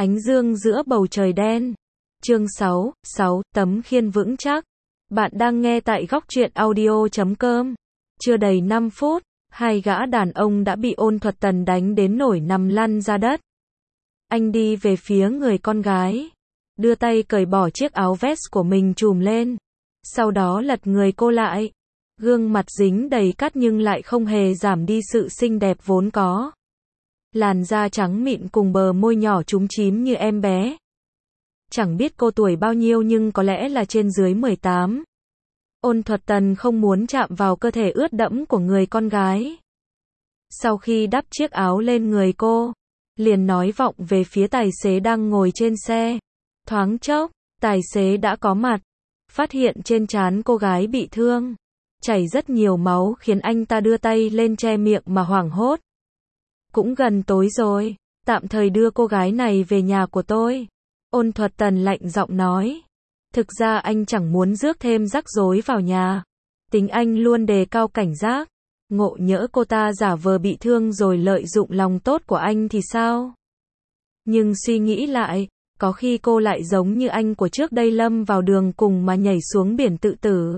Ánh dương giữa bầu trời đen. Chương 6, tấm khiên vững chắc. Bạn đang nghe tại góc truyện audio.com. Chưa đầy 5 phút, hai gã đàn ông đã bị Ôn Thuật Tần đánh đến nổi nằm lăn ra đất. Anh đi về phía người con gái, đưa tay cởi bỏ chiếc áo vest của mình trùm lên, sau đó lật người cô lại. Gương mặt dính đầy cát nhưng lại không hề giảm đi sự xinh đẹp vốn có. Làn da trắng mịn cùng bờ môi nhỏ chúm chím như em bé. Chẳng biết cô tuổi bao nhiêu nhưng có lẽ là trên dưới 18. Ôn Thuật Tần không muốn chạm vào cơ thể ướt đẫm của người con gái. Sau khi đắp chiếc áo lên người cô, liền nói vọng về phía tài xế đang ngồi trên xe. Thoáng chốc, tài xế đã có mặt, phát hiện trên trán cô gái bị thương, chảy rất nhiều máu khiến anh ta đưa tay lên che miệng mà hoảng hốt. Cũng gần tối rồi, tạm thời đưa cô gái này về nhà của tôi. Ôn Thuật Tần lạnh giọng nói. Thực ra anh chẳng muốn rước thêm rắc rối vào nhà. Tính anh luôn đề cao cảnh giác. Ngộ nhỡ cô ta giả vờ bị thương rồi lợi dụng lòng tốt của anh thì sao? Nhưng suy nghĩ lại, có khi cô lại giống như anh của trước đây lâm vào đường cùng mà nhảy xuống biển tự tử.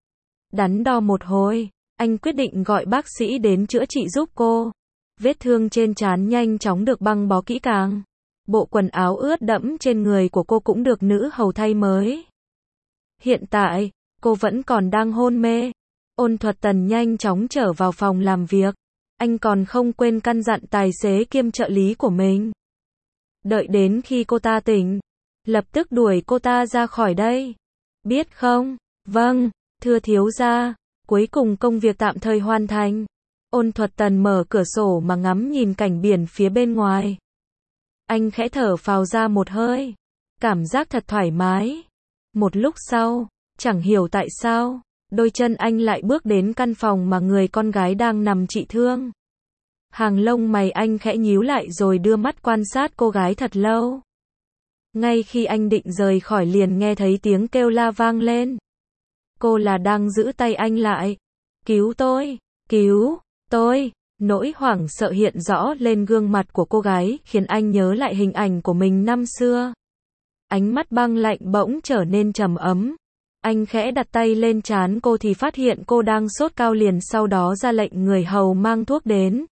Đắn đo một hồi, anh quyết định gọi bác sĩ đến chữa trị giúp cô. Vết thương trên trán nhanh chóng được băng bó kỹ càng. Bộ quần áo ướt đẫm trên người của cô cũng được nữ hầu thay mới. Hiện tại, cô vẫn còn đang hôn mê. Ôn Thuật Tần nhanh chóng trở vào phòng làm việc. Anh còn không quên căn dặn tài xế kiêm trợ lý của mình. Đợi đến khi cô ta tỉnh, lập tức đuổi cô ta ra khỏi đây. Biết không? Vâng, thưa thiếu gia. Cuối cùng công việc tạm thời hoàn thành. Ôn Thuật Tần mở cửa sổ mà ngắm nhìn cảnh biển phía bên ngoài. Anh khẽ thở phào ra một hơi. Cảm giác thật thoải mái. Một lúc sau, chẳng hiểu tại sao, đôi chân anh lại bước đến căn phòng mà người con gái đang nằm trị thương. Hàng lông mày anh khẽ nhíu lại rồi đưa mắt quan sát cô gái thật lâu. Ngay khi anh định rời khỏi liền nghe thấy tiếng kêu la vang lên. Cô là đang giữ tay anh lại. Cứu tôi, cứu tôi. Nỗi hoảng sợ hiện rõ lên gương mặt của cô gái khiến anh nhớ lại hình ảnh của mình năm xưa. Ánh mắt băng lạnh bỗng trở nên trầm ấm. Anh khẽ đặt tay lên trán cô thì phát hiện cô đang sốt cao, liền sau đó ra lệnh người hầu mang thuốc đến.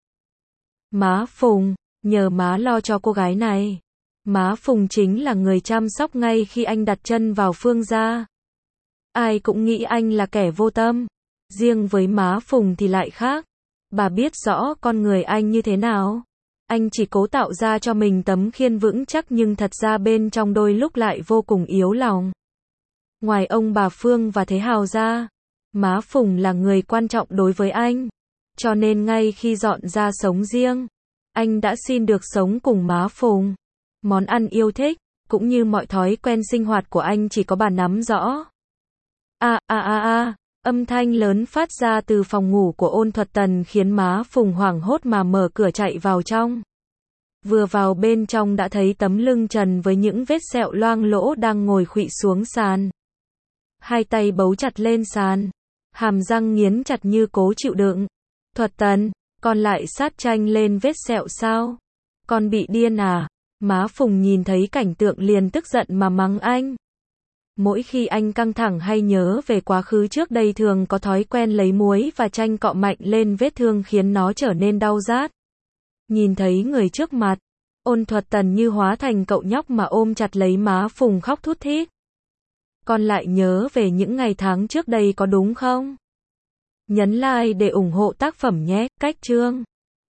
Má Phùng, nhờ má lo cho cô gái này. Má Phùng chính là người chăm sóc ngay khi anh đặt chân vào Phương gia. Ai cũng nghĩ anh là kẻ vô tâm. Riêng với má Phùng thì lại khác. Bà biết rõ con người anh như thế nào. Anh chỉ cố tạo ra cho mình tấm khiên vững chắc nhưng thật ra bên trong đôi lúc lại vô cùng yếu lòng. Ngoài ông bà Phương và Thế Hào ra, má Phùng là người quan trọng đối với anh. Cho nên ngay khi dọn ra sống riêng, anh đã xin được sống cùng má Phùng. Món ăn yêu thích, cũng như mọi thói quen sinh hoạt của anh chỉ có bà nắm rõ. Âm thanh lớn phát ra từ phòng ngủ của Ôn Thuật Tần khiến má Phùng hoảng hốt mà mở cửa chạy vào trong. Vừa vào bên trong đã thấy tấm lưng trần với những vết sẹo loang lỗ đang ngồi khuỵu xuống sàn. Hai tay bấu chặt lên sàn, hàm răng nghiến chặt như cố chịu đựng. Thuật Tần, con lại sát tranh lên vết sẹo sao? Con bị điên à? Má Phùng nhìn thấy cảnh tượng liền tức giận mà mắng anh. Mỗi khi anh căng thẳng hay nhớ về quá khứ trước đây thường có thói quen lấy muối và chanh cọ mạnh lên vết thương khiến nó trở nên đau rát. Nhìn thấy người trước mặt, Ôn Thuật Tần như hóa thành cậu nhóc mà ôm chặt lấy má Phùng khóc thút thít. Con lại nhớ về những ngày tháng trước đây có đúng không? Nhấn like để ủng hộ tác phẩm nhé. Cách chương